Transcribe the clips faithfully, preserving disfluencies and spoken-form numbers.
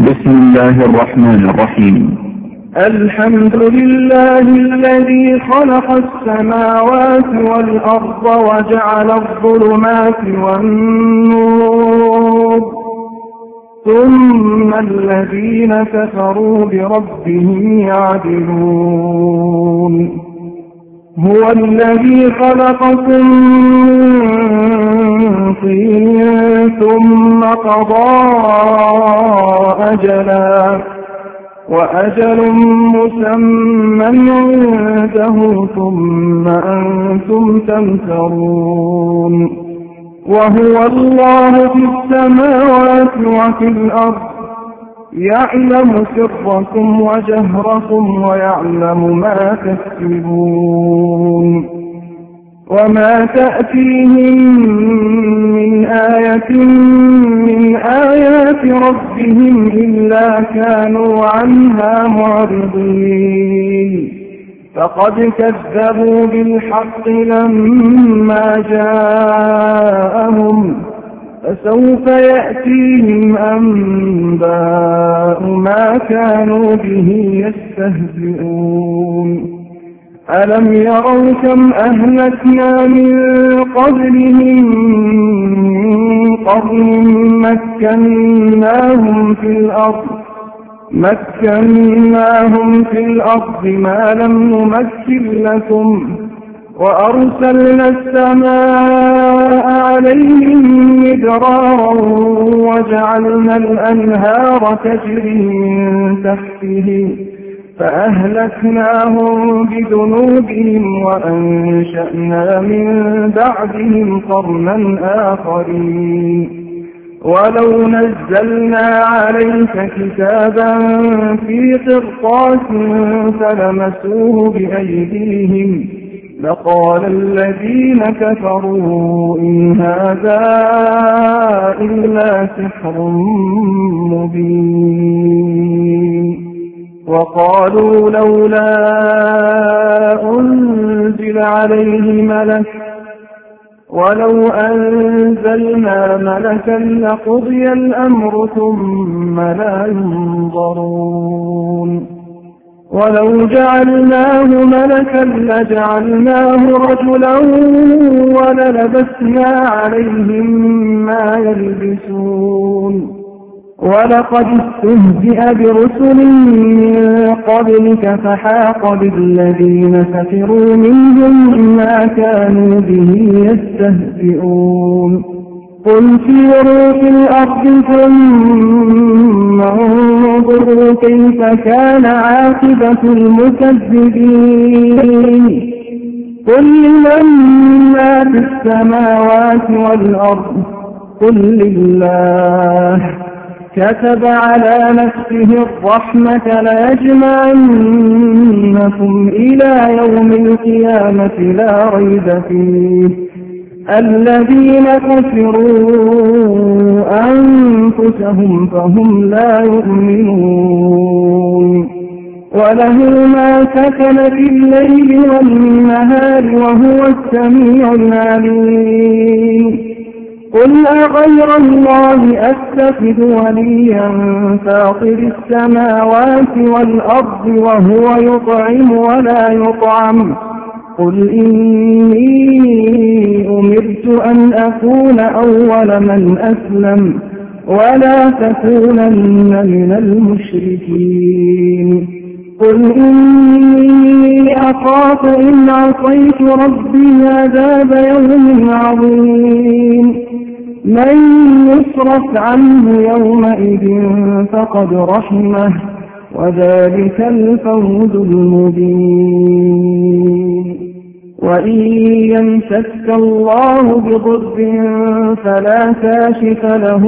بسم الله الرحمن الرحيم. الحمد لله الذي خلق السماوات والأرض وجعل الظلمات والنور ثم الذين كفروا بربهم يعدلون. هو الذي خلقكم من طين ثم قضى أجلا وأجل مسمى عنده ثم أنتم تمترون. وهو الله في السماوات وفي الأرض يعلم سركم وجهركم ويعلم ما تكسبون. وما تأتيهم من آية من آيات ربهم إلا كانوا عنها معرضين. فقد كذبوا بالحق لما جاءهم فسوف يأتيهم أنباء ما كانوا به يستهزئون. ألم يروا كم أهلكنا من قبلهم من قرن مكناهم في الأرض مكناهم في الأرض ما لم نمكن لكم وأرسلنا السماء عليهم مدرارا وجعلنا الأنهار تجري من تحتهم فأهلكناهم بذنوبهم وأنشأنا من بعدهم قرنا آخرين. ولو نزلنا عليك كتابا في قرطاس فلمسوه بأيديهم لقال الذين كفروا إن هذا إلا سحر مبين. وقالوا لولا أنزل عليه ملك ولو أنزلنا ملكا لقضي الأمر ثم لا ينظرون. ولو جعلناه ملكا لجعلناه رجلا وللبسنا عليهم ما يلبسون. ولقد استهزئ برسل من قبلك فحاق بالذين سخروا منهم ما كانوا به يستهزئون. قل سيروا في الأرض ثم انظروا كيف كان عاقبة المكذبين. قل لمن ما في السماوات والأرض قل لله كتب على نفسه الرحمة ليجمعنكم إلى يوم القيامة لا ريب فيه. الذين خسروا أنفسهم فهم لا يؤمنون. وله ما سكن في الليل والنهار وهو السميع العليم. قل أغير الله أتخذ وليا فاطر السماوات والأرض وهو يطعم ولا يطعم. قل إني أمرت أن أكون أول من أسلم ولا تكونن من المشركين. قل إني أخاف إن عصيت ربي عذاب يوم عظيم. من يصرف عنه يومئذ فقد رحمه وذلك الفوز المبين. وإن يمسك الله بضر فلا كاشف له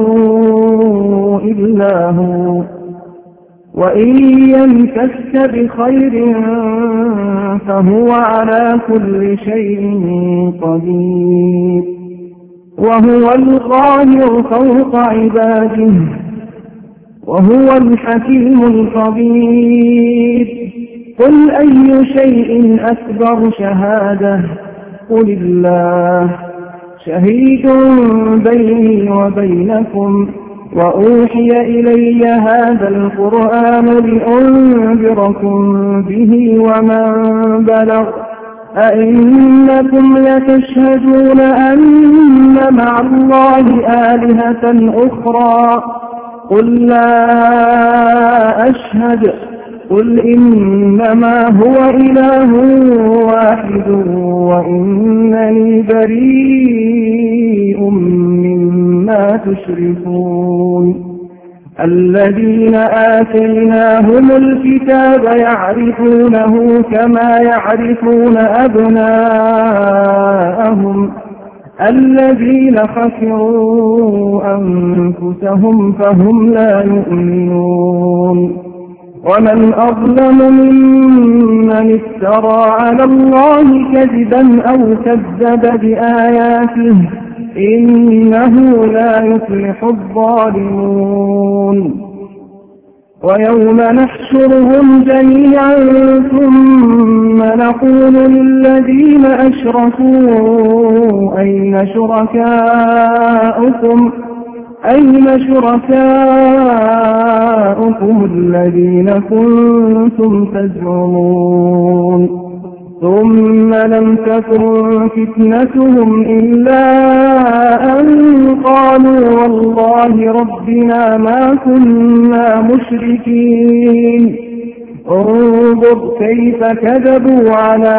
إلا هو وإن يمسك بخير فهو على كل شيء قدير. وهو القاهر فوق عباده وهو الحكيم الخبير. قل أي شيء أكبر شهادة قل الله شهيد بيني وبينكم وأوحي إلي هذا القرآن لأنذركم به ومن بلغ أئنكم لتشهدون أن مع الله آلهة أخرى قل لا أشهد قل إنما هو إله واحد وإنني بريء مما تشركون الذين آتيناهم الكتاب يعرفونه كما يعرفون أبناءهم الذين خسروا أنفسهم فهم لا يؤمنون ومن أظلم ممن افترى على الله كذبا أو كذب بآياته إنه لا يفلح الظالمون ويوم نحشرهم جميعا ثم نقول للذين أشركوا أين شركاؤكم أين شركاؤكم الذين كنتم تزعمون ثم لم تكن فتنتهم إلا أن قالوا والله ربنا ما كنا مشركين انظر كيف كذبوا على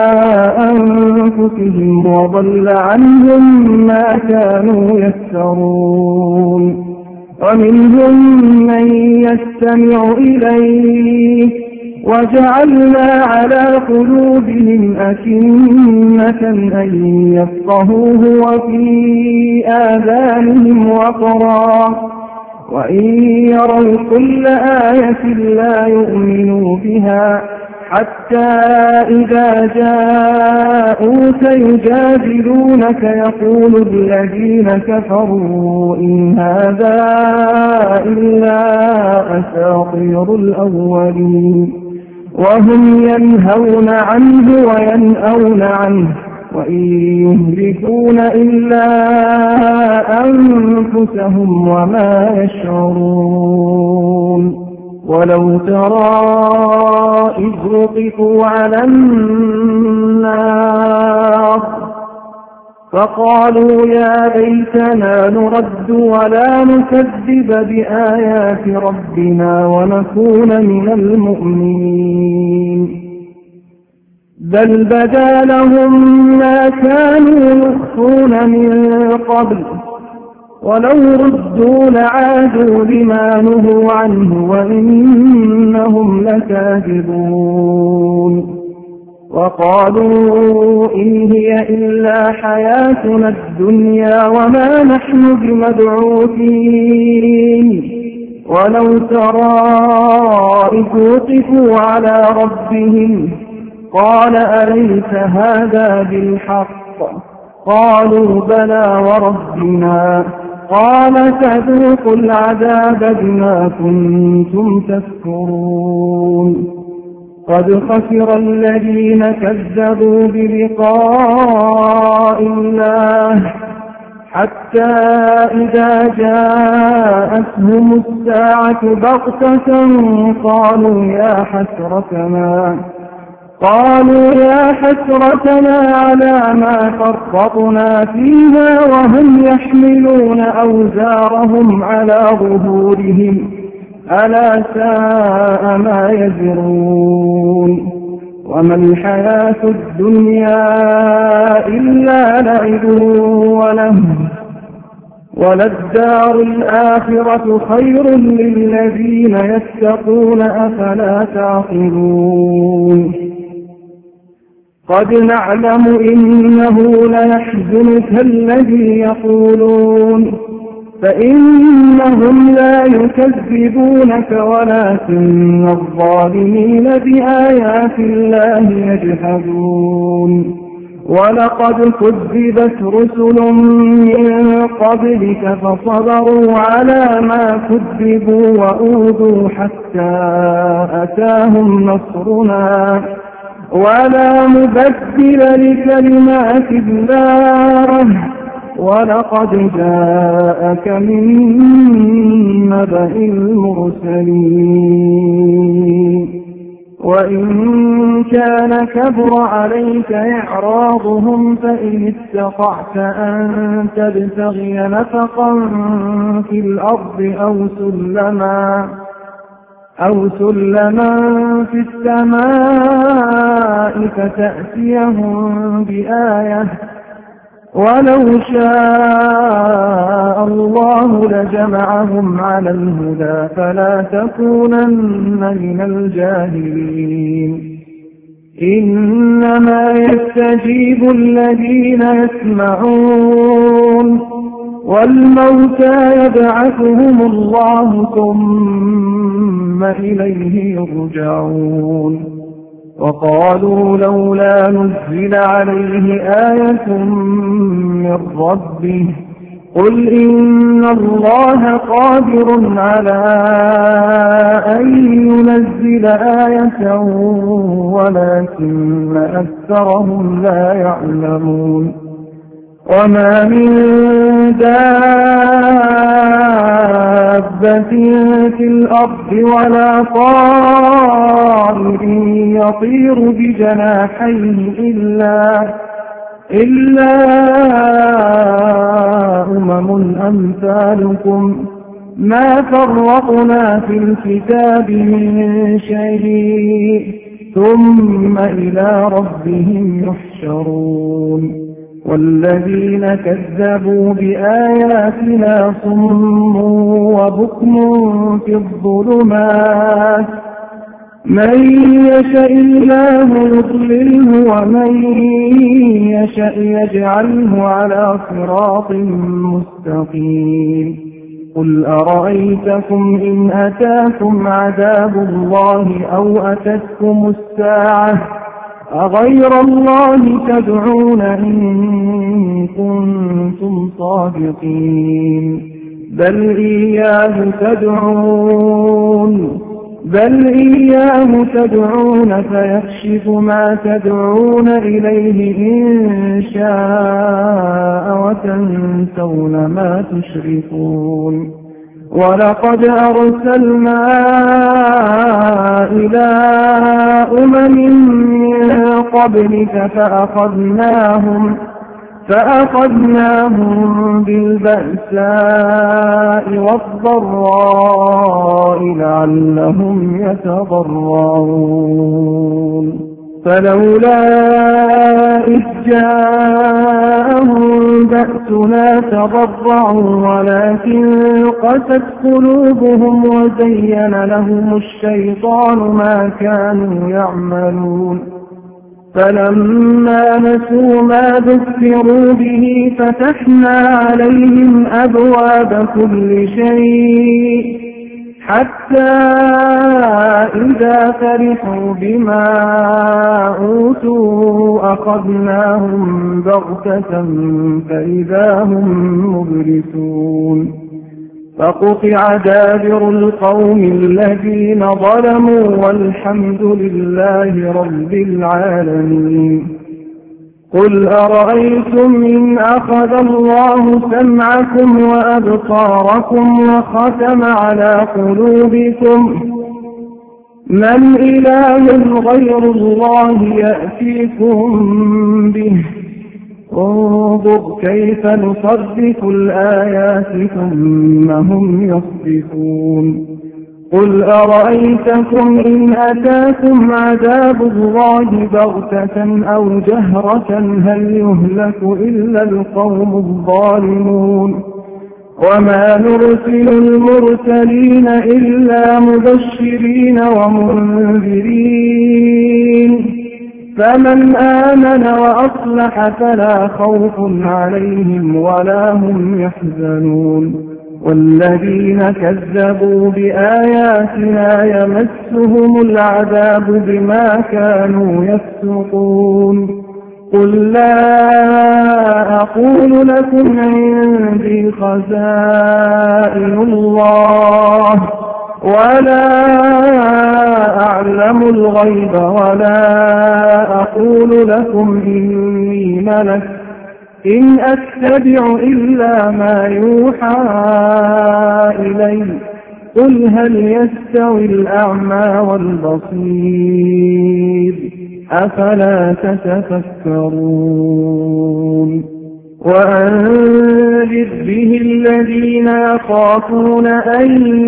أنفسهم وضل عنهم ما كانوا يفترون ومنهم من يستمع إليك وجعلنا على قلوبهم أكنة أن يفقهوه وفي آذانهم وقرا وإن يروا كل آية لا يؤمنوا بها حتى إذا جاءوك يجادلونك يقول الذين كفروا إن هذا إلا أساطير الأولين وهم ينهون عنه وينأون عنه وإن يهلكون إلا أنفسهم وما يشعرون ولو ترى إذ وقفوا على النار فقالوا يا ليتنا نرد ولا نكذب بآيات ربنا ونكون من المؤمنين بل بدا لهم ما كانوا يخفون من قبل ولو ردوا لعادوا لما نهوا عنه وإنهم لكاذبون وقالوا إن هي إلا حياتنا الدنيا وما نحن بمبعوثين ولو ترى إذ وقفوا على ربهم قال أليس هذا بالحق قالوا بلى وربنا قال فذوقوا العذاب بما كنتم تكفرون قد خسر الذين كذبوا بلقاء الله حتى إذا جاءتهم الساعة بغتة قالوا يا حسرتنا قالوا يا حسرتنا على ما فرطنا فيها وهم يحملون أوزارهم على ظهورهم ألا ساء ما يزرون وما الحياة الدنيا إلا لعب ولهو وللدار الآخرة خير للذين يتقون أفلا تعقلون قد نعلم إنه ليحزنك الذي يقولون فإنهم لا يكذبونك ولكن الظالمين بآيات الله يجحدون ولقد كذبت رسل من قبلك فصبروا على ما كذبوا وأوذوا حتى أتاهم نصرنا ولا مبدل لكلمات الله ولقد جاءك من نبأ المرسلين وإن كان كبر عليك إعراضهم فإن استطعت أن تبتغي نفقا في الأرض أو سلما أو سلما في السماء فتأتيهم بآية ولو شاء الله لجمعهم على الهدى فلا تكونن من الجاهلين إنما يستجيب الذين يسمعون والموتى يبعثهم الله ثم إليه يرجعون وقالوا لولا نزل عليه آية من ربه قل إن الله قادر على أن ينزل آية ولكن أكثرهم لا يعلمون وما من دابة في الأرض ولا طائر يطير بجناحيه إلا إلا أمم أمثالكم ما فرقنا في الكتاب من شيء ثم إلى ربهم يحشرون والذين كذبوا بآياتنا صم وبكم في الظلمات من يشاء الله يضلله ومن يشاء يجعله على صراط مستقيم قل أرأيتكم إن أتاكم عذاب الله أو أتتكم الساعة أغير الله تدعون إن كنتم صادقين بل إياه تدعون بل إياه تدعون فيكشف ما تدعون إليه إن شاء وتنسون ما تشركون ولقد أرسلنا إلى أمم من قبلك فأخذناهم فأخذناهم بالبأساء والضراء لعلهم يتضرعون فلولا إذ جاءهم بأسنا تضرعوا ولكن قست قلوبهم وزين لهم الشيطان ما كانوا يعملون فلما نسوا ما ذكروا به فتحنا عليهم أبواب كل شيء حتى إذا فرحوا بما أوتوا أخذناهم بغتة فإذا هم مبلسون فقطع دابر القوم الذين ظلموا والحمد لله رب العالمين قل أرأيتم إن أخذ الله سمعكم وأبصاركم وختم على قلوبكم من إله غير الله يأتيكم به انظر كيف نصرف الآيات ثم هم يصدفون قل أرأيتكم إن أتاكم عذاب الله بغتة أو جهرة هل يهلك إلا القوم الظالمون وما نرسل المرسلين إلا مبشرين ومنذرين فمن آمن وأصلح فلا خوف عليهم ولا هم يحزنون والذين كذبوا بآياتنا يمسهم العذاب بما كانوا يفسقون قل لا أقول لكم عندي خزائن الله ولا أعلم الغيب ولا أقول لكم إني ملك إن أتبع إلا ما يوحى إلي قل هل يستوي الأعمى والبصير أفلا تتفكرون وأنذر به الذين يخافون أن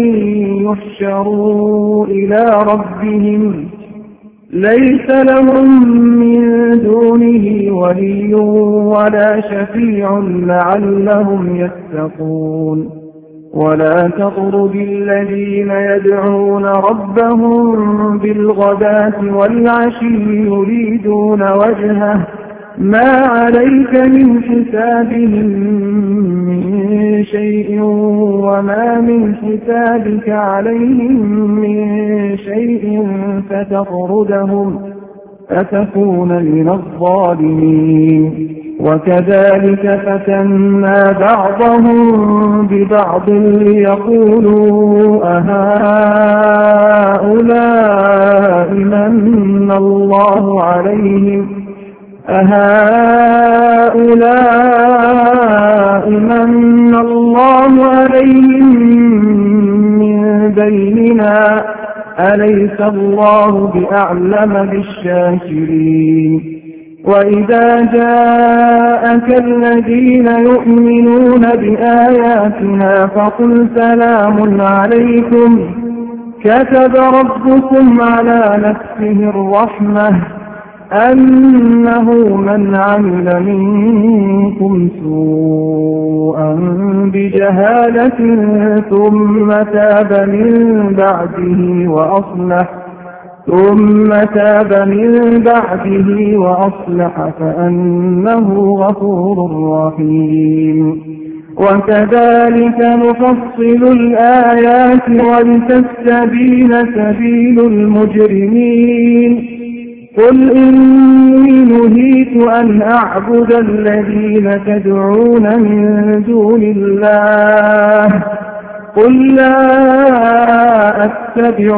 يحشروا إلى ربهم ليس لهم من دونه ولي ولا شفيع لعلهم يتقون ولا تطرد الذين يدعون ربهم بالغداة والعشي يريدون وجهه ما عليك من حسابهم من شيء وما من حسابك عليهم من شيء فتطردهم فتكون من الظالمين وكذلك فتنا بعضهم ببعض ليقولوا أهؤلاء من الله عليهم أهؤلاء من الله عليهم من بيننا أليس الله بأعلم بالشاكرين وإذا جاءك الذين يؤمنون بآياتنا فقل سلام عليكم كتب ربكم على نفسه الرحمة أنه من عمل منكم سوءا بجهالة ثم تاب من بعده وأصلح ثم تاب من بعده وأصلح فأنه غفور رحيم وكذلك نفصل الآيات ولتستبين سبيل المجرمين قل إني نهيت أن أعبد الذين تدعون من دون الله قل لا أتبع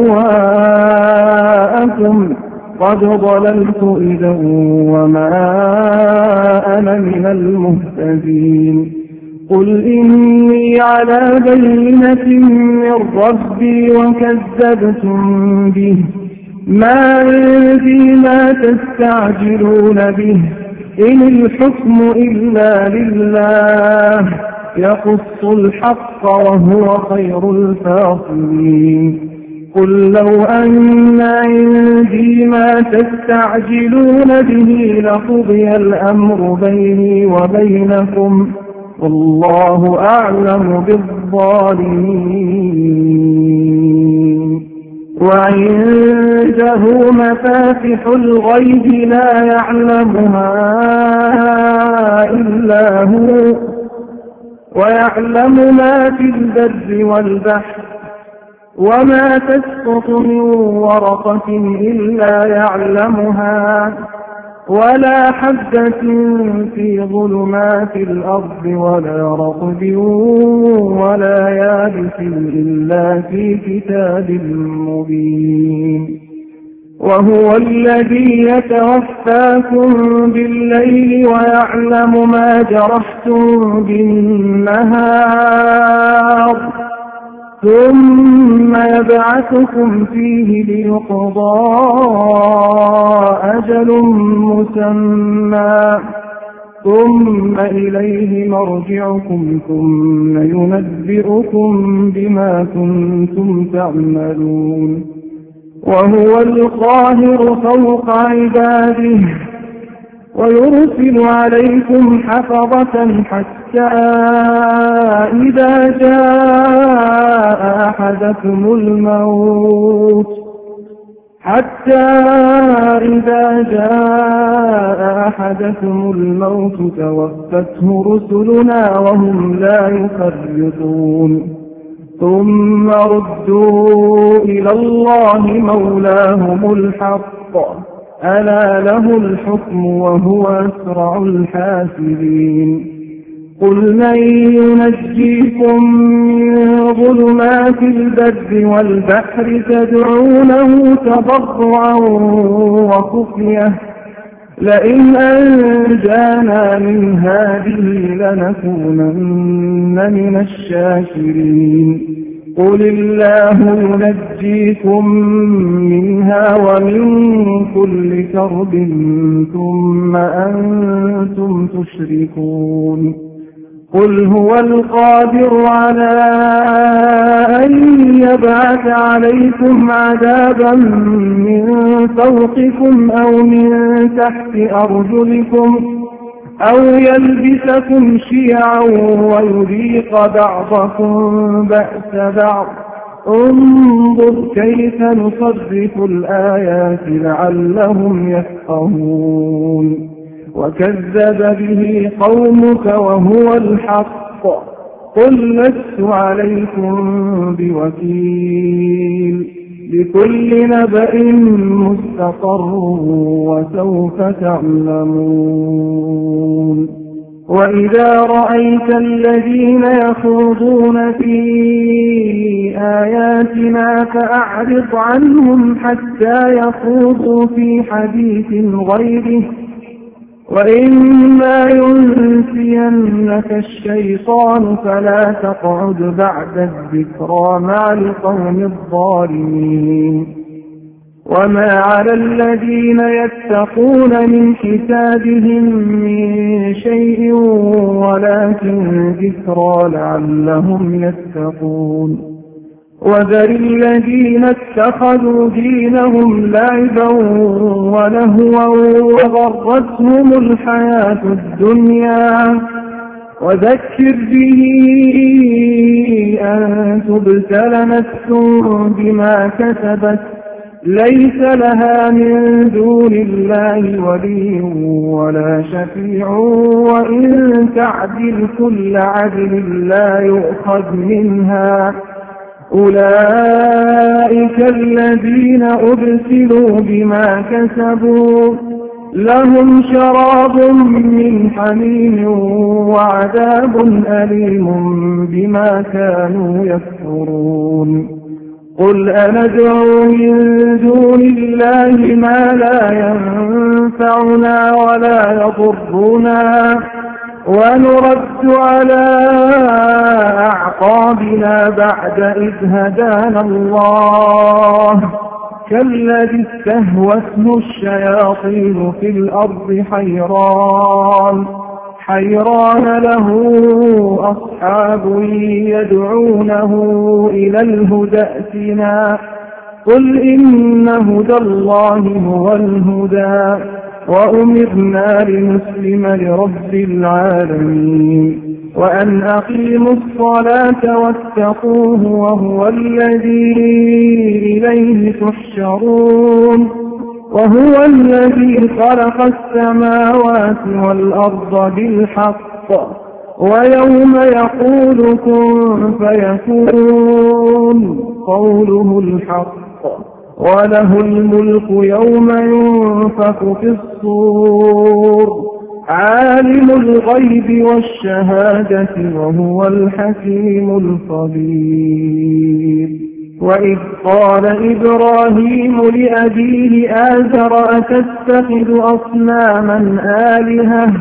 أهواءكم قد ضللت إذا وما أنا من المهتدين قل إني على بينة من ربي وكذبتم به ما عندي ما تستعجلون به إن الحكم إلا لله يقص الحق وهو خير الفاصلين قل لو أن عندي ما تستعجلون به لقضي الأمر بيني وبينكم والله أعلم بالظالمين وعنده مفاتح الغيب لا يعلمها إلا هو ويعلم ما في البر والبحر وما تسقط من ورقة إلا يعلمها ولا حبة في ظلمات الأرض ولا رطب ولا يابس إلا في كتاب مبين وهو الذي يتوفاكم بالليل ويعلم ما جرحتم بالنهار ثم يبعثكم فيه ليقضى أجل مسمى ثم إليه مرجعكم ثم ينبئكم بما كنتم تعملون وهو القاهر فوق عباده ويرسل عليكم حفظة حتى إذا جاء أحدكم الموت حتى إذا جاء أحدكم الموت توفته رسلنا وهم لا يفرطون ثم ردوا إلى الله مولاهم الحق ألا له الحكم وهو أسرع الحاسبين قل من ينجيكم من ظلمات البر والبحر تدعونه تضرعا وخفية لئن أنجانا من هذه لنكونن من الشاكرين قل الله ينجيكم منها ومن كل كرب ثم أنتم تشركون قل هو القادر على أن يبعث عليكم عذابا من فوقكم أو من تحت أرجلكم أو يلبسكم شيعا ويذيق بعضكم بأس بعض انظر كيف نصرف الآيات لعلهم يفقهون وكذب به قومك وهو الحق قل لست عليكم بوكيل لكل نبأ مستقر وسوف تعلمون وإذا رأيت الذين يخوضون في آياتنا فأعرض عنهم حتى يخوضوا في حديث غيره وإما ينسينك الشيطان فلا تقعد بعد الذكرى مع القوم الظالمين وما على الذين يتقون من حسابهم من شيء ولكن ذكرى لعلهم يتقون وذر الذين اتخذوا دينهم لعبا ولهوا وغرتهم الحياة الدنيا وذكر به أن تبتل نفس بما كسبت ليس لها من دون الله ولي ولا شفيع وإن تعدل كل عدل لا يؤخذ منها أولئك الذين أبسلوا بما كسبوا لهم شراب من حميم وعذاب أليم بما كانوا يكفرون قل أندعو من دون الله ما لا ينفعنا ولا يضرنا ونرد على أعقابنا بعد إذ هدانا الله كالذي استهوته الشياطين في الأرض حيران حيران له أصحاب يدعونه إلى الهدى ائتنا قل إن هدى الله هو الهدى وأمرنا لنسلم لرب العالمين وأن أقيموا الصلاة واتقوه وهو الذي إليه تحشرون وهو الذي خلق السماوات والأرض بالحق ويوم يقول كن فيكون قوله الحق وله الملك يوم ينفخ في الصور عالم الغيب والشهادة وهو الحكيم الخبير وإذ قال إبراهيم لأبيه آزر أتتخذ أصناما آلهة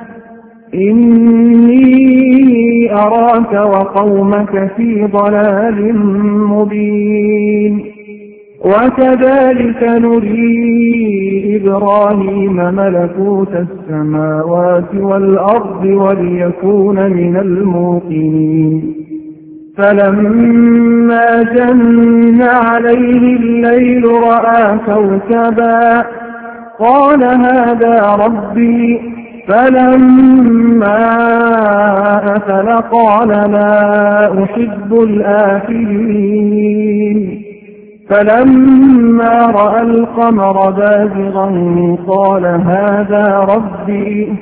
إني أراك وقومك في ضلال مبين وكذلك نري إبراهيم ملكوت السماوات والأرض وليكون من الموقنين فلما جن عليه الليل رأى كوكبا قال هذا ربي فلما أفل قال لا أحب الآفلين فلما رأى القمر بازغا قال هذا ربي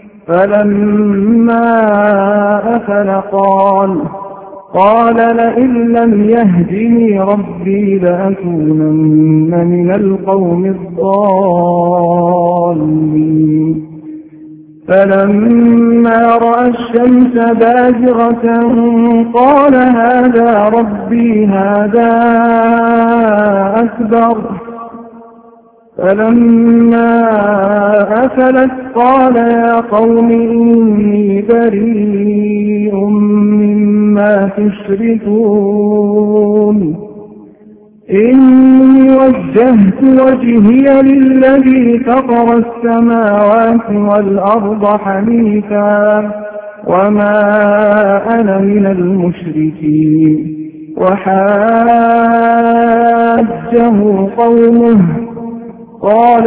فلما أفل قال قال لئن لم يهدني ربي لأكونن من القوم الضالين فلما رأى الشمس بازغة قال هذا ربي هذا أكبر فلما أفلت قال يا قوم إني بريء مما تشركون إني وجهت وجهي للذي فطر السماوات والأرض حنيفا وما أنا من المشركين وحاجه قومه قال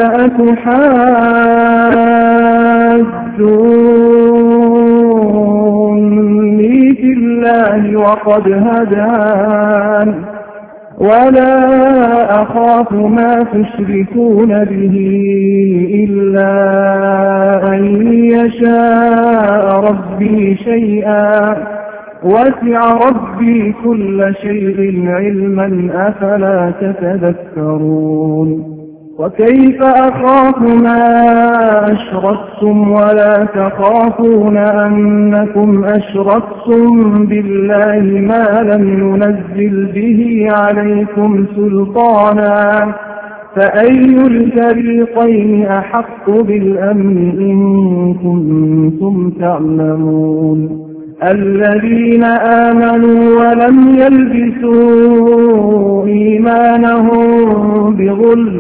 أتحاجوني في الله وقد هدان ولا أخاف ما تشركون به إلا أن يشاء ربي شيئا وسع ربي كل شيء علما أفلا تتذكرون وكيف أخاف ما أشركتم ولا تخافون أنكم أشركتم بالله ما لم ينزل به عليكم سلطانا فأي الفريقين أحق بالأمن إن كنتم تعلمون الذين آمنوا ولم يلبسوا إيمانهم بظلم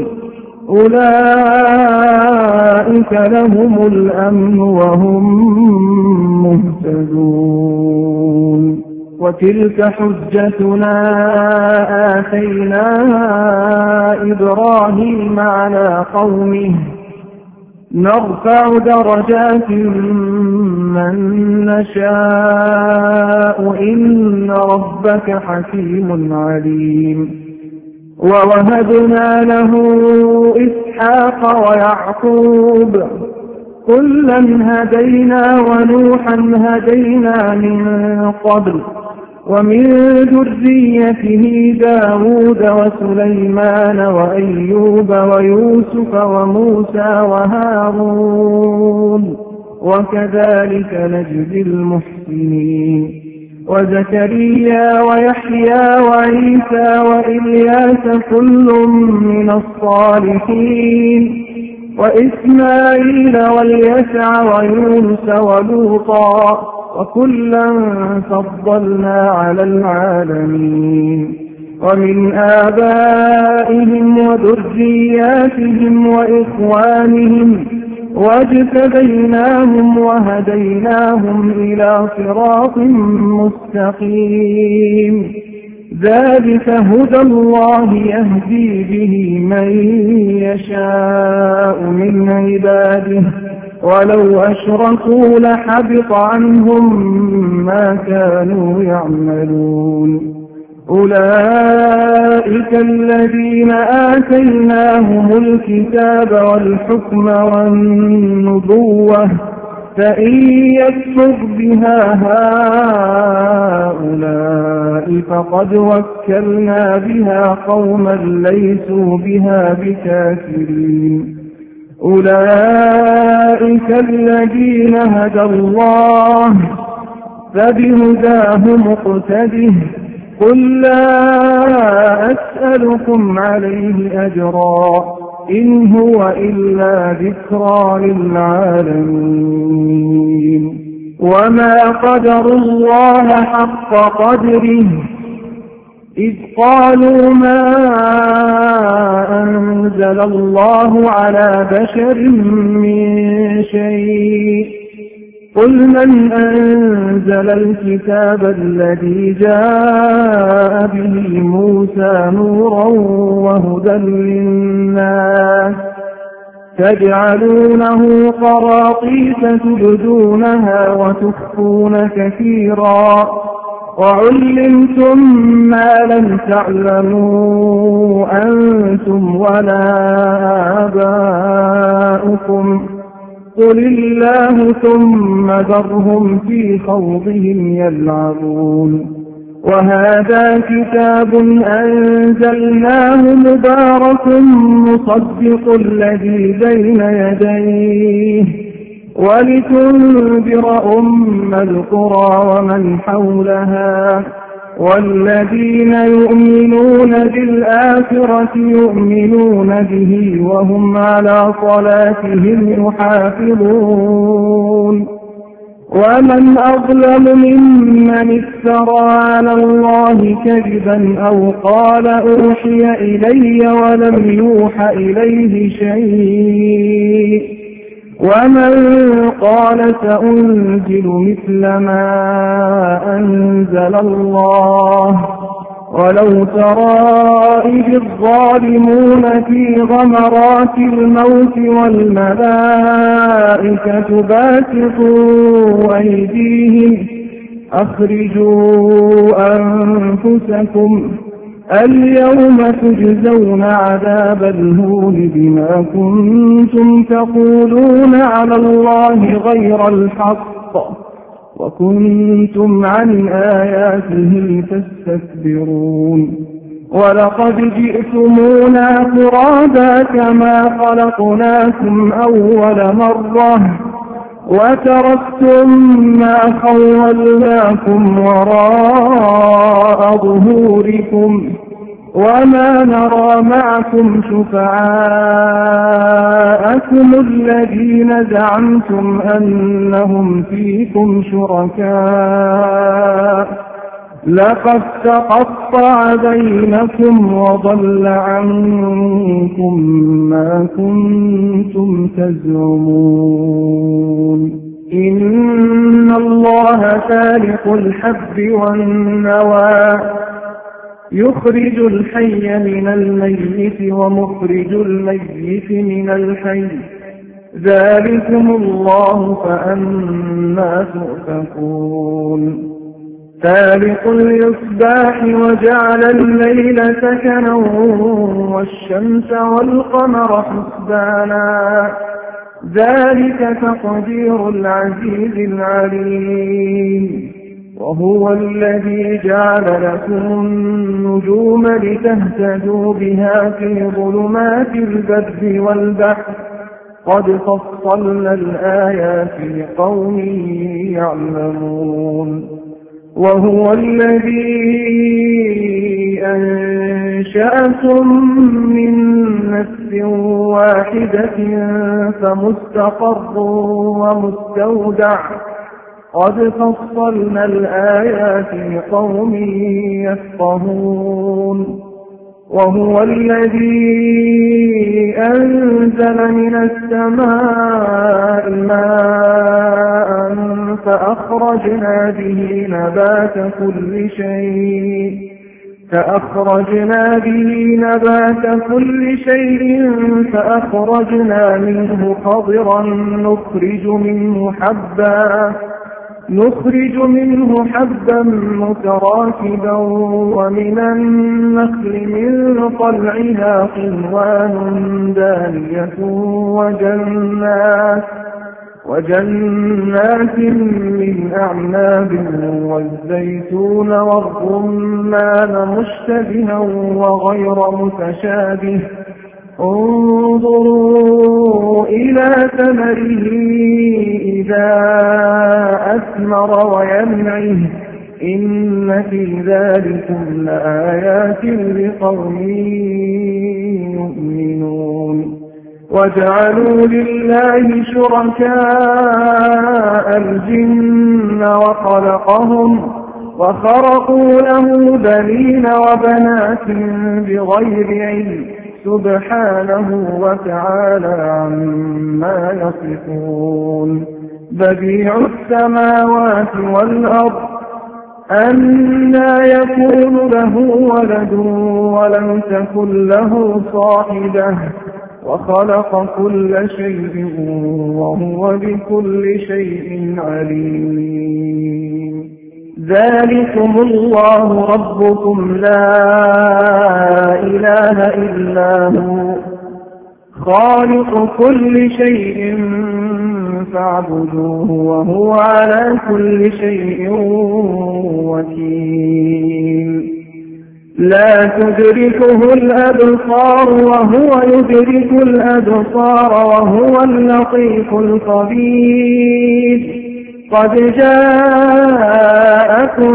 أولئك لهم الأمن وهم مهتدون وتلك حجتنا آتيناها إبراهيم على قومه نرفع درجات من نشاء إن ربك حكيم عليم ووهبنا له إسحاق ويعقوب كلا هدينا ونوحا هدينا من قبل ومن ذريته داود وسليمان وأيوب ويوسف وموسى وهارون وكذلك نجزي المحسنين وزكريا ويحيى وعيسى وإلياس كل من الصالحين وإسماعيل واليسع ويونس ولوطا وكلا فضلنا على العالمين ومن آبائهم وذرياتهم وإخوانهم واجتبيناهم وهديناهم إلى صراط مستقيم ذلك هدى الله يهدي به من يشاء من عباده ولو أشركوا لحبط عنهم ما كانوا يعملون أولئك الذين آتيناهم الكتاب والحكم والنبوة فإن يكفر بها هؤلاء فقد وكلنا بها قوما ليسوا بها بكافرين أولئك الذين هدى الله فبهداه مقتده قل لا أسألكم عليه أجرا إن هو إلا ذكرى للعالمين وما قدر الله حق قدره إذ قالوا ما أنزل الله على بشر من شيء قل من أنزل الكتاب الذي جاء به موسى نورا وهدى للناس تجعلونه قراطيس تبدونها وتخفون كثيرا وعلمتم ما لم تعلموا أنتم ولا آباؤكم قل الله ثم ذرهم في خوضهم يلعبون وهذا كتاب أنزلناه مبارك مصدق الذي بين يديه ولتنذر أم القرى ومن حولها والذين يؤمنون بالآخرة يؤمنون به وهم على صلاتهم يحافظون ومن أظلم ممن افترى على الله كذبا أو قال أوحي إلي ولم يوح إليه شيء ومن قال سأنزل مثل ما أنزل الله ولو ترى إذ الظالمون في غمرات الموت والملائكة باسطوا أيديهم أخرجوا أنفسكم اليوم تجزون عذاب الهون بما كنتم تقولون على الله غير الحق وكنتم عن آياته تستكبرون ولقد جئتمونا فرادا كما خلقناكم أول مرة وتركتم ما خولناكم وراء ظهوركم وما نرى معكم شفعاءكم الذين زعمتم أنهم فيكم شركاء لقد تقطع بينكم وضل عنكم ما كنتم تزعمون إن الله فالق الحب والنوى يخرج الحي من الميت ومخرج الميت من الحي ذلكم الله فأنى تؤفكون فالق الإصباح وجعل الليل سكنا والشمس والقمر حسبانا ذلك تقدير العزيز العليم وهو الذي جعل لكم النجوم لتهتدوا بها في ظلمات البر والبحر قد فصلنا الآيات لقوم يعلمون وهو الذي أنشأكم من نفس واحدة فمستقر ومستودع قد فصلنا الآيات لقوم يفقهون وهو الذي أنزل من السماء ماء فأخرجنا به نبات كل شيء فأخرجنا به نبات كل شيء فأخرجنا منه خضرا نخرج منه حبا نخرج منه حبا متراكبا ومن النخل من طلعها قنوان دانية وجنات وجنات من أعناب والزيتون والرمان مشتبها وغير متشابه انظروا إلى ثمره إذا أثمر وينعه إن في ذلكم لآيات لقوم يؤمنون وجعلوا لله شركاء الجن وخلقهم وخرقوا له بنين وبنات بغير علم سبحانه وتعالى عما يصفون بديع السماوات والأرض أنى يكون له ولد ولم تكن له صاحبة وخلق كل شيء وهو بكل شيء عليم ذلكم الله ربكم لا إله إلا هو خالق كل شيء فاعبدوه وهو على كل شيء وكيل لا تدركه الأبصار وهو يدرك الأبصار وهو اللطيف الخبير قد جاءكم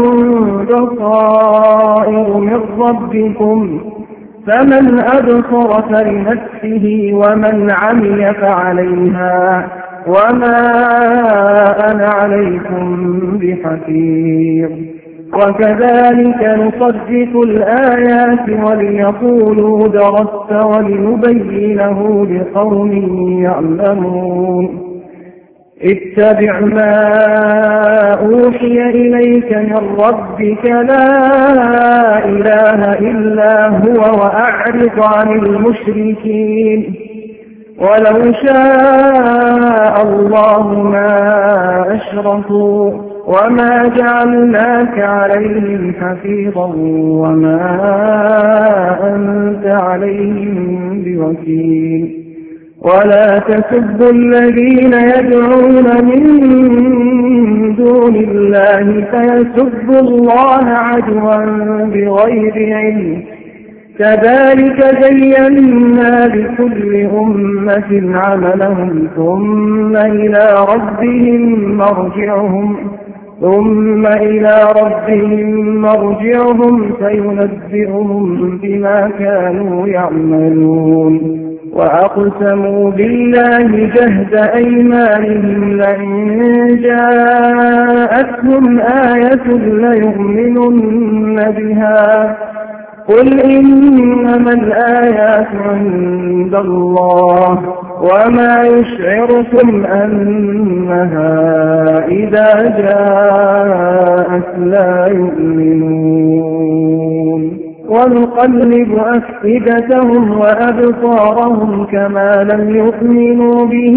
بصائر من ربكم فمن أبصر فلنفسه ومن عمي فعليها وما أنا عليكم بحفيظ وكذلك نصرف الآيات وليقولوا درست ولنبينه لقوم يعلمون اتبع ما أوحي إليك من ربك لا إله إلا هو وأعرض عن المشركين ولو شاء الله ما أشركوا وما جعلناك عليهم حفيظا وما أنت عليهم بوكيل ولا تسبوا الذين يدعون من دون الله فيسبوا الله عدوا بغير علم كذلك زينا لكل أمة عملهم ثم إلى ربهم مرجعهم ثم إلى ربهم مرجعهم فينبئهم بما كانوا يعملون وأقسموا بالله جهد أيمانهم لئن جاءتهم آية ليؤمنن بها قل إنما الآيات عند الله وما يشعركم أنها إذا جاءت لا يؤمنون ونقلب أفئدتهم وأبصارهم كما لم يؤمنوا به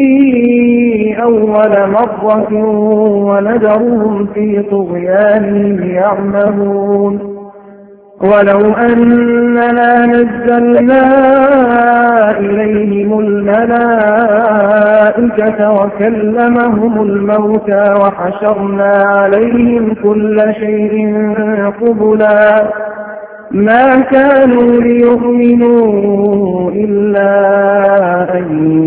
أول مرة ونذرهم في طغيانهم يعمهون ولو أننا نزلنا إليهم الملائكة وكلمهم الموتى وحشرنا عليهم كل شيء قبلا ما كانوا ليؤمنوا إلا أن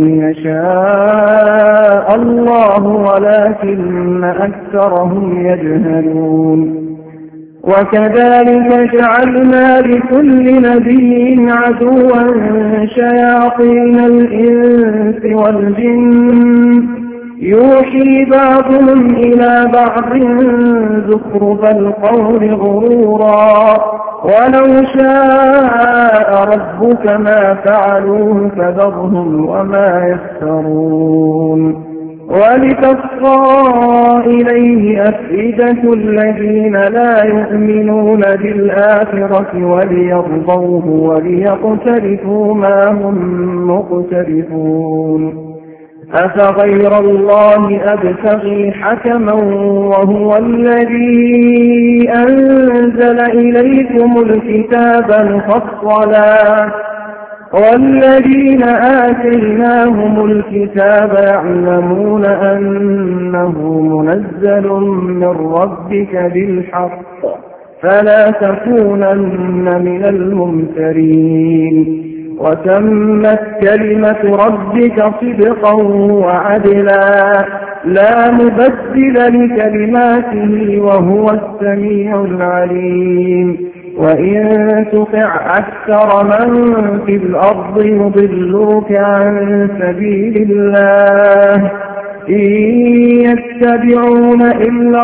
يشاء الله ولكن أكثرهم يجهلون وكذلك جعلنا لكل نبي عدوا شياطين الإنس والجن يوحي بعضهم إلى بعض زخرف القول غرورا ولو شاء ربك ما فعلوه فذرهم وما يفترون ولتصغى إليه أفئدة الذين لا يؤمنون بالآخرة وليرضوه وليقترفوا ما هم مقترفون أفغير الله أبتغي حكما وهو الذي أنزل إليكم الكتاب مفصلا والذين آتيناهم الكتاب يعلمون أنه منزل من ربك بالحق فلا تكونن من الممترين وتمت كلمة ربك صدقا وعدلا لا مبدل لكلماته وهو السميع العليم وإن تطع أكثر من في الأرض يضلوك عن سبيل الله إن يتبعون إلا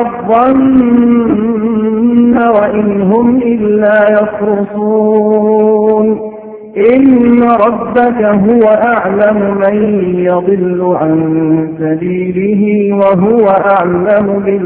الظن وإن هم إلا يخرصون إن ربك هو أعلم من يضل عن سبيله وهو أعلم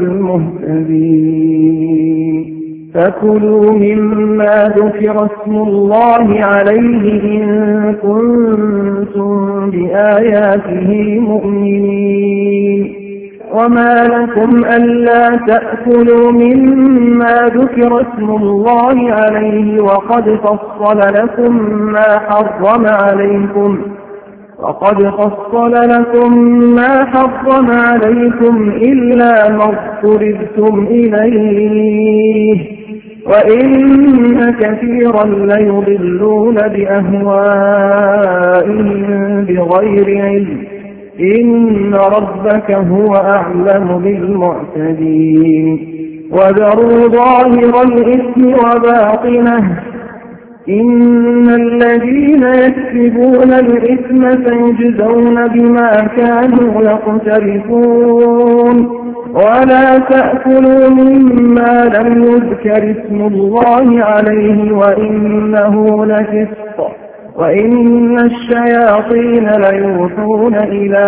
بالمهتدين فكلوا مما ذكر اسم الله عليه إن كنتم بآياته مؤمنين وما لكم ألا تأكلوا مما ذكر اسم الله عليه وقد فصل لكم ما حرم عليكم وقد فصل لكم ما حرم عليكم إلا ما اضطررتم إليه وإن كثيرا ليضلون بأهوائهم بغير علم إن ربك هو أعلم بالمعتدين وذروا ظاهر الإثم وباطنه إن الذين يكسبون الإثم سيجزون بما كانوا يقترفون ولا تأكلوا مما لم يذكر اسم الله عليه وإنه لفسق وإن الشياطين ليوحون إلى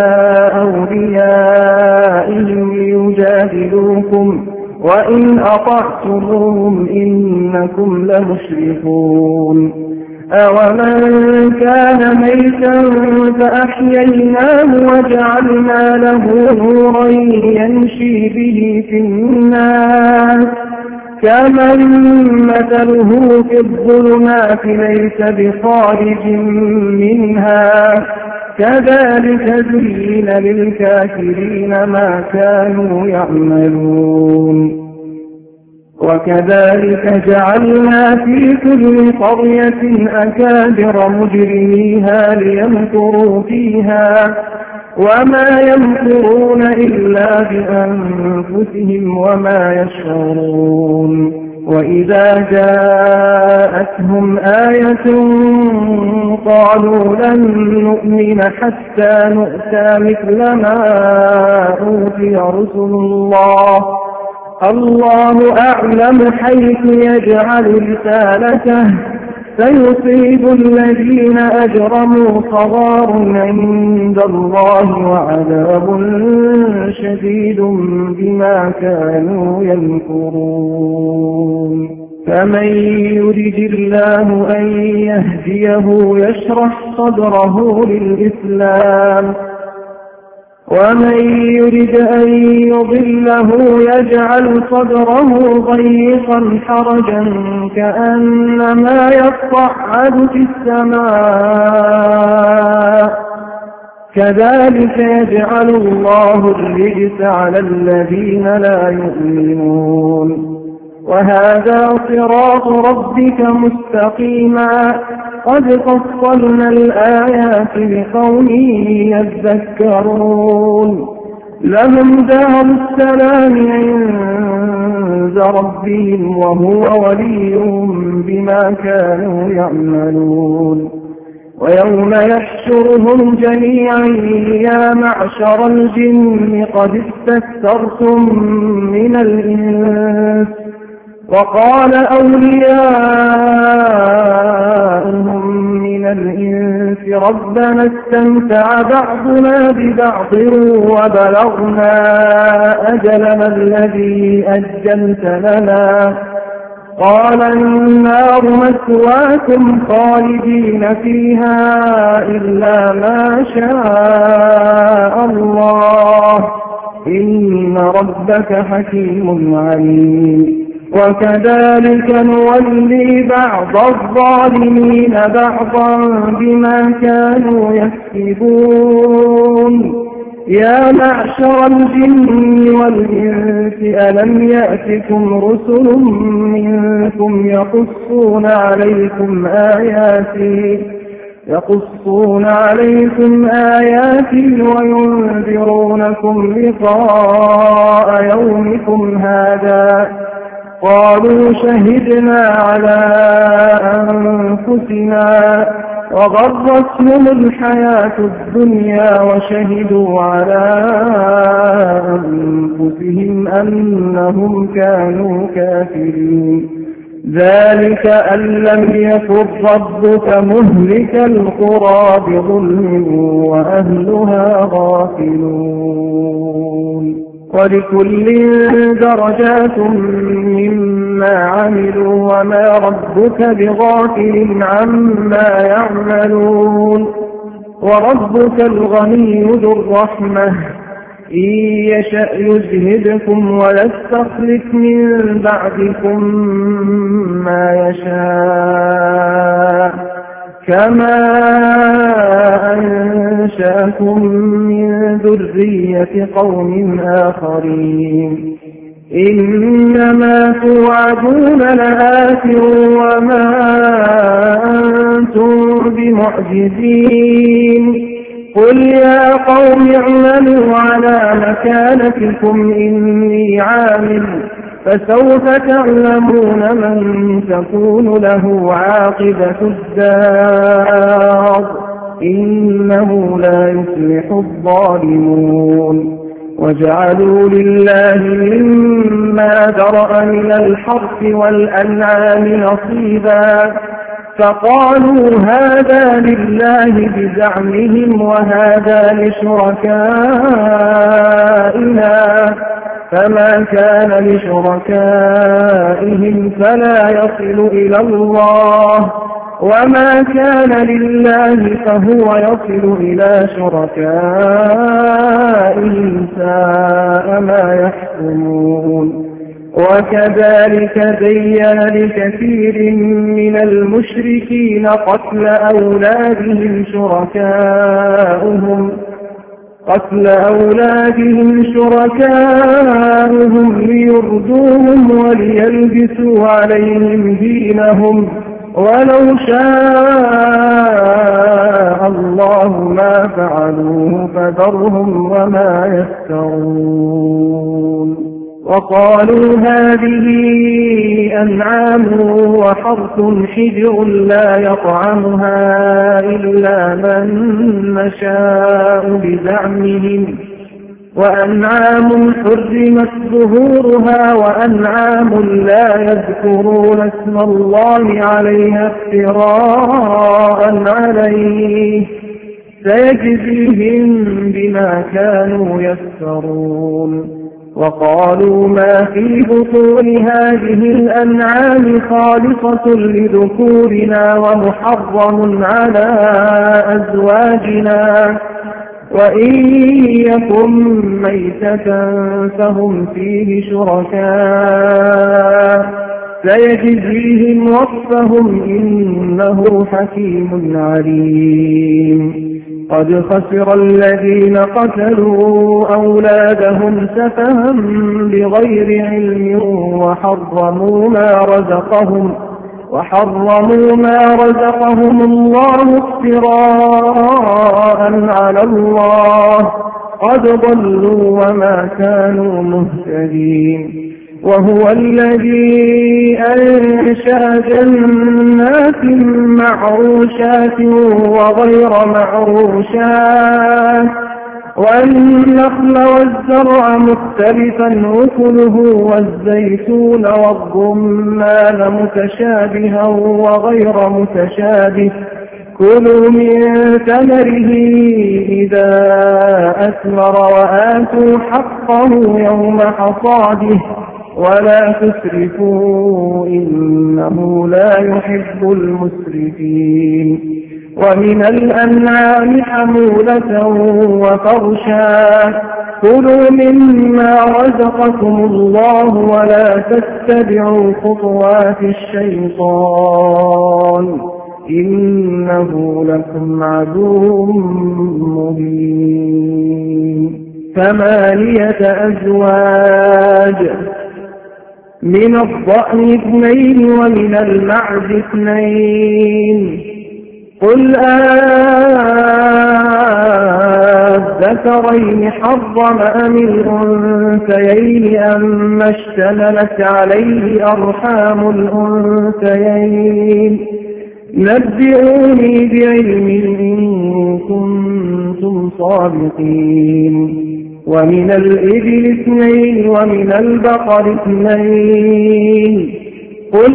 أوليائهم ليجادلوكم وإن أطعتموهم إنكم لمشركون أومن كان ميتا فأحييناه وجعلنا له نورا يمشي به في الناس كمن مثله في الظلمات ليس بخارج منها كذلك زين للكافرين ما كانوا يعملون وكذلك جعلنا في كل قرية أكابر مجرميها ليمكروا فيها وما يمكرون إلا بأنفسهم وما يشعرون وإذا جاءتهم آية قالوا لن نؤمن حتى نؤتى مثل ما أوتي رسل الله الله أعلم حيث يجعل رسالته سيصيب الذين أجرموا صغار عند الله وعذاب شديد بما كانوا يمكرون فمن يرد الله أن يهديه يشرح صدره للإسلام ومن يرد أن يضله يجعل صدره ضيقا حرجا كأنما يصعد في السماء كذلك يجعل الله الرجس على الذين لا يؤمنون وهذا صراط ربك مستقيما قد فصلنا الآيات لقوم يذكرون لهم دار السلام عند ربهم وهو وليهم بما كانوا يعملون ويوم يحشرهم جميعا يا معشر الجن قد استكثرتم من الإنس وقال أولياؤهم من الإنس ربنا استمتع بعضنا ببعض وبلغنا أجلنا الذي أجلت لنا قال النار مثواكم خالدين فيها إلا ما شاء الله إن ربك حكيم عليم وكذلك نولي بعض الظالمين بعضا بما كانوا يكسبون يا معشر الجن والإنس ألم يأتكم رسل منكم يقصون عليكم آياتي يقصون عليكم آياتي وينذرونكم لقاء يومكم هذا قالوا شهدنا على أنفسنا وغرتهم الحياة الدنيا وشهدوا على أنفسهم أنهم كانوا كافرين ذلك أن لم يكن ربك مهلك القرى بظلم وأهلها غافلون ولكل درجات مما عملوا وما ربك بغافل عما يعملون وربك الغني ذو الرحمة إن يشأ يذهبكم ويستخلف من بعدكم ما يشاء كما أنشأكم من ذرية قوم آخرين إنما توعدون لآت وما أنتم بمعجزين قل يا قوم اعملوا على مكانتكم إني عامل فسوف تعلمون من تكون له عاقبة الدار إنه لا يفلح الظالمون وجعلوا لله مما ذرأ من الحرث والأنعام نصيبا فقالوا هذا لله بزعمهم وهذا لشركائنا فما كان لشركائهم فلا يصل إلى الله وما كان لله فهو يصل إلى شركائهم ساء ما يحكمون وكذلك زين لكثير من المشركين قتل أولادهم شركاؤهم قتل أولادهم شركاؤهم ليردوهم وليلبسوا عليهم دينهم ولو شاء الله ما فعلوه فذرهم وما يفترون وقالوا هذه أنعام وحرث حجر لا يطعمها إلا من نشاء بزعمهم وأنعام حرمت ظهورها وأنعام لا يذكرون اسم الله عليها افتراء عليه سيجزيهم بما كانوا يفترون وقالوا ما في بطون هذه الأنعام خالصة لذكورنا ومحرم على أزواجنا وإن يكن ميتة فهم فيه شركاء سيجزيهم وصفهم إنه حكيم عليم قد خسر الذين قتلوا أولادهم سفها بغير علم وحرموا ما رزقهم وحرموا ما رزقهم الله افتراء على الله قد ضلوا وما كانوا مهتدين وهو الذي أنشأ جنات معروشات وغير معروشات والنخل والزرع مختلفا أكله والزيتون والرمان متشابها وغير متشابه كلوا من ثمره إذا أثمر وآتوا حقه يوم حصاده ولا تسرفوا إنه لا يحب المسرفين ومن الأنعام حمولة وفرشا كلوا مما رزقكم الله ولا تتبعوا خطوات الشيطان إنه لكم عدو مبين ثمانية أزواج من الضأن اثنين ومن المعز اثنين قل أذكرين حرم أم الأنثيين أم اشتملت عليه أرحام الأنثيين نبئوني بعلم إن كنتم صادقين ومن الإبل اثنين ومن البقر اثنين قل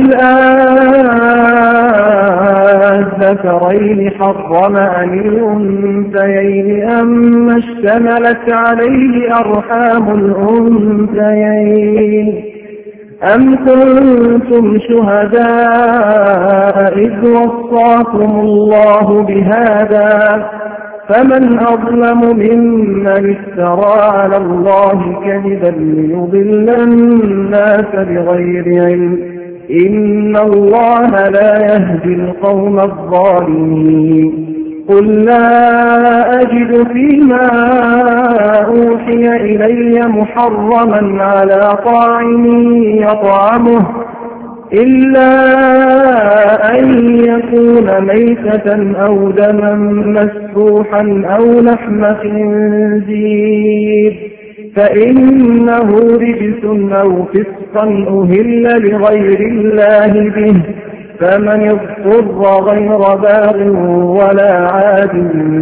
أذكرين حرم أم الأنثيين أم اشتملت عليه أرحام الأنثيين أم كنتم شهداء إذ وصاكم الله بهذا فمن أظلم ممن افترى على الله كذبا ليضل الناس بغير علم إن الله لا يهدي القوم الظالمين قل لا أجد فيما أوحي إلي محرما على طاعم يطعمه إلا أن يكون ميتة أو دما مسفوحا أو لحم خنزير فإنه رجس أو فسقا أهل لغير الله به فمن اضطر غير باغ ولا عاد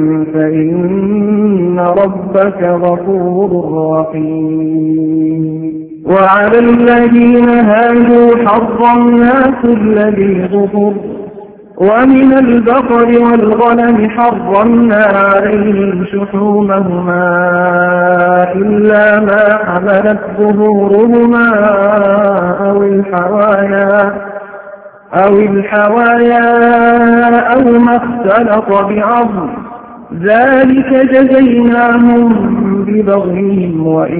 فإن ربك غفور رحيم. وعلى الذين هادوا حرمنا كل ذي ظفر ومن البقر والغنم حرمنا عليهم شحومهما إلا ما حملت ظهورهما أو الحوايا أو الحوايا أو ما اختلط بعظم ذلك جزيناهم ببغيهم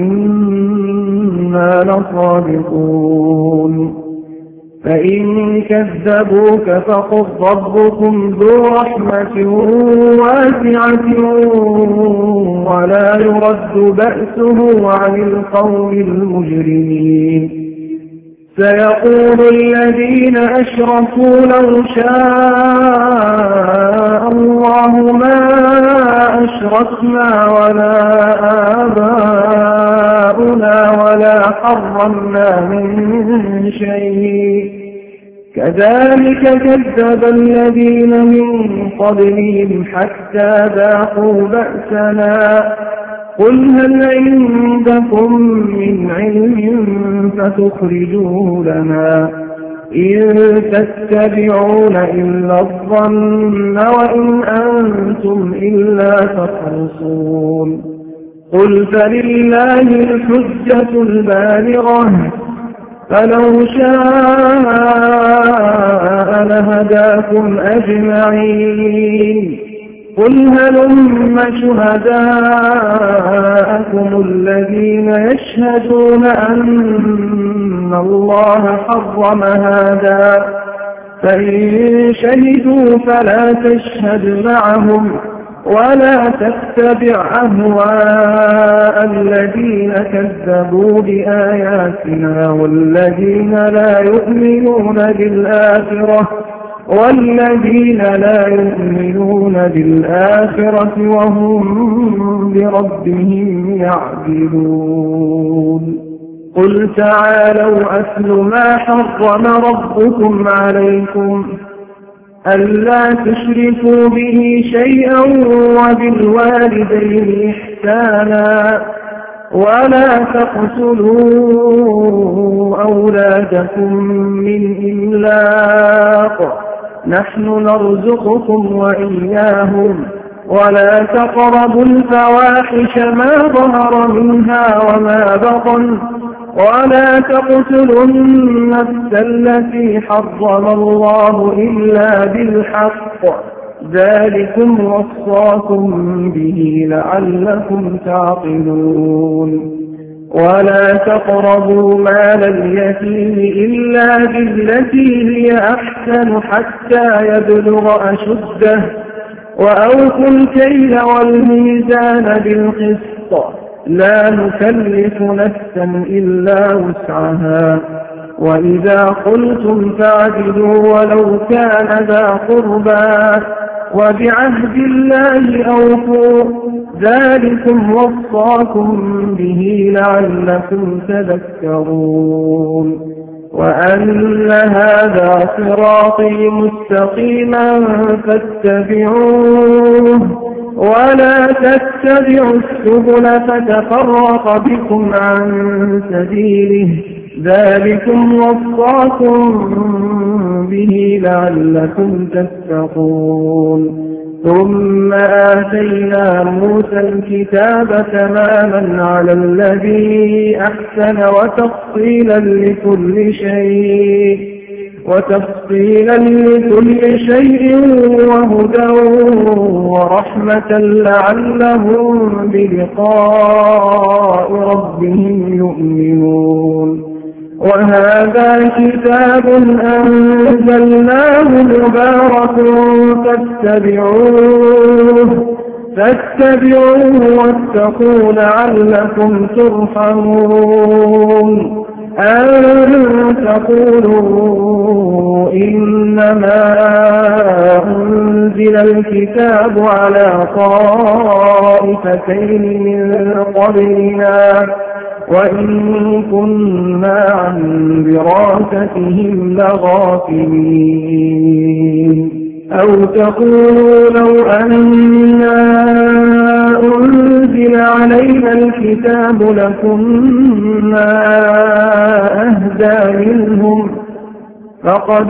وإنا لصادقون. فإن كذبوك فقل ربكم ذو رحمة واسعة ولا يرد بأسه عن القوم المجرمين. سيقول الذين أشركوا لو شاء الله ما أشركنا ولا آباؤنا ولا حرمنا من شيء كذلك كذب الذين من قبلهم حتى ذاقوا بأسنا قل هل عندكم من علم فتخرجوه لنا إن تتبعون إلا الظن وإن أنتم إلا تخرصون. قل فلله الحجة البالغة فلو شاء لهداكم أجمعين. قل هلم شهداءكم الذين يشهدون أن الله حرم هذا فإن شهدوا فلا تشهد معهم ولا تتبع أهواء الذين كذبوا بآياتنا والذين لا يؤمنون بالآخرة والذين لا يؤمنون بالآخرة وهم بربهم يعدلون. قل تعالوا أتل ما حرم ربكم عليكم ألا تشركوا به شيئا وبالوالدين إحسانا ولا تقتلوا أولادكم من إملاق نحن نرزقكم وإياهم ولا تقربوا الفواحش ما ظهر منها وما بطن ولا تقتلوا النفس التي حرم الله إلا بالحق ذلكم وصاكم به لعلكم تعقلون. ولا تقربوا مال اليتيم إلا بالتي هي أحسن حتى يبلغ أشده وأوفوا الكيل والميزان بالقسط لا نكلف نفسا إلا وسعها وإذا قلتم فاعدلوا ولو كان ذا قربى وبعهد الله أوفوا ذلكم وصاكم به لعلكم تذكرون. وأن هذا صراطي مستقيما فاتبعوه ولا تتبعوا السبل فتفرق بكم عن سبيله ذلكم وصاكم به لعلكم تتقون. ثم آتينا موسى الكتاب تماما على الذي أحسن وتفصيلا لكل شيء وتفصيلا لكل شيء وهدى ورحمة لعلهم بلقاء ربهم يؤمنون. وهذا كتاب أنزلناه مبارك فاتبعوه فاتبعوه واتقوا لعلكم ترحمون. أن تقولوا إنما أنزل الكتاب على طائفتين من قبلنا وإن كنا عن دراستهم لغافلين أو تقولوا لو أنا أنزل علينا الكتاب لكنا أهدى منهم فقد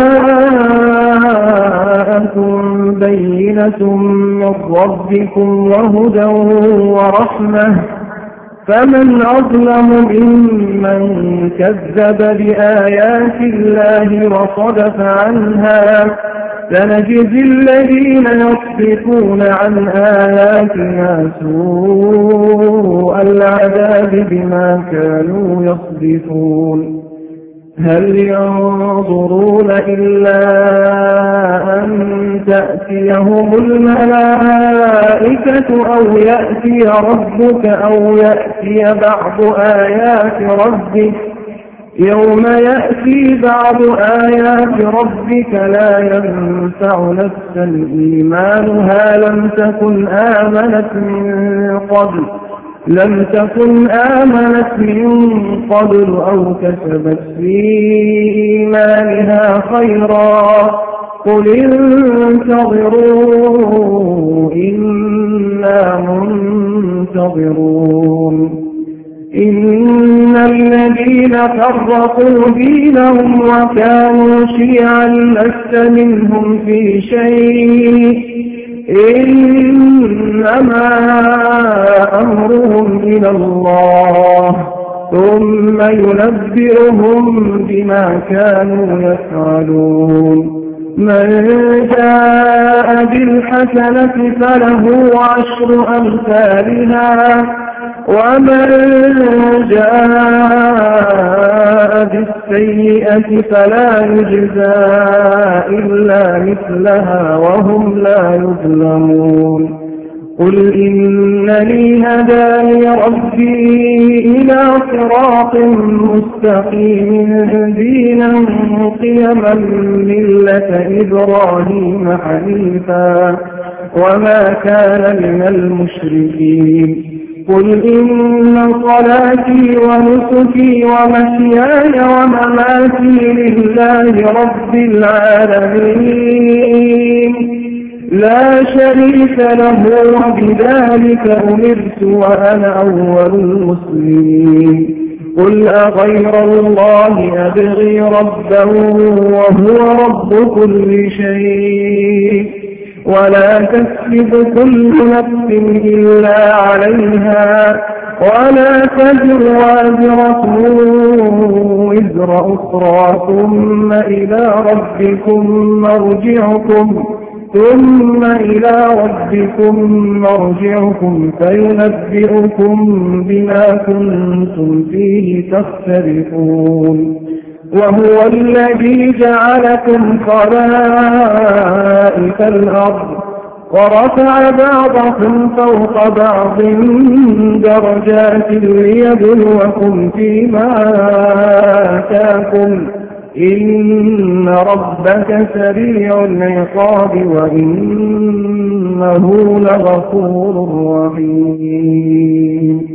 جاءكم بينة من ربكم وهدى ورحمة فمن أظلم ممن كذب بآيات الله وصدف عنها سنجزي الذين يصدفون عن آياتنا سوء العذاب بما كانوا يصدفون هل ينظرون إلا أن تأتيهم الملائكة أو يأتي ربك أو يأتي بعض آيات ربك يوم يأتي بعض آيات ربك لا ينفع نفسا إيمانها لم تكن آمنت من قبل لم تكن آمنت من قبل أو كسبت في إيمانها خيرا قل انتظروا إنا منتظرون إن الذين فرقوا دينهم وكانوا شيعا لست منهم في شيء إنما أمرهم إلى الله ثم ينبئهم بما كانوا يفعلون من جاء بالحسنة فله عشر أمثالها ومن جاء بالسيئة فلا يجزى إلا مثلها وهم لا يظلمون قل إنني هداني ربي إلى صراط مستقيم دينا قيما ملة إبراهيم حنيفا وما كان من المشركين قل إن صلاتي ونسكي ومحياي ومماتي لله رب العالمين لا شريك له وبذلك أمرت وأنا أول المسلمين قل أغير الله أبغي ربا وهو رب كل شيء ولا تكسب كل نفس إلا عليها ولا تزر وازرة وزر أخرى ثم إلى ربكم مرجعكم ثم إلى ربكم مرجعكم فينبئكم بما كنتم فيه تختلفون وهو الذي جعلكم خلائف الأرض ورفع بعضكم فوق بعض درجات ليبلوكم فيما آتاكم إن ربك سريع العقاب وإنه لغفور رحيم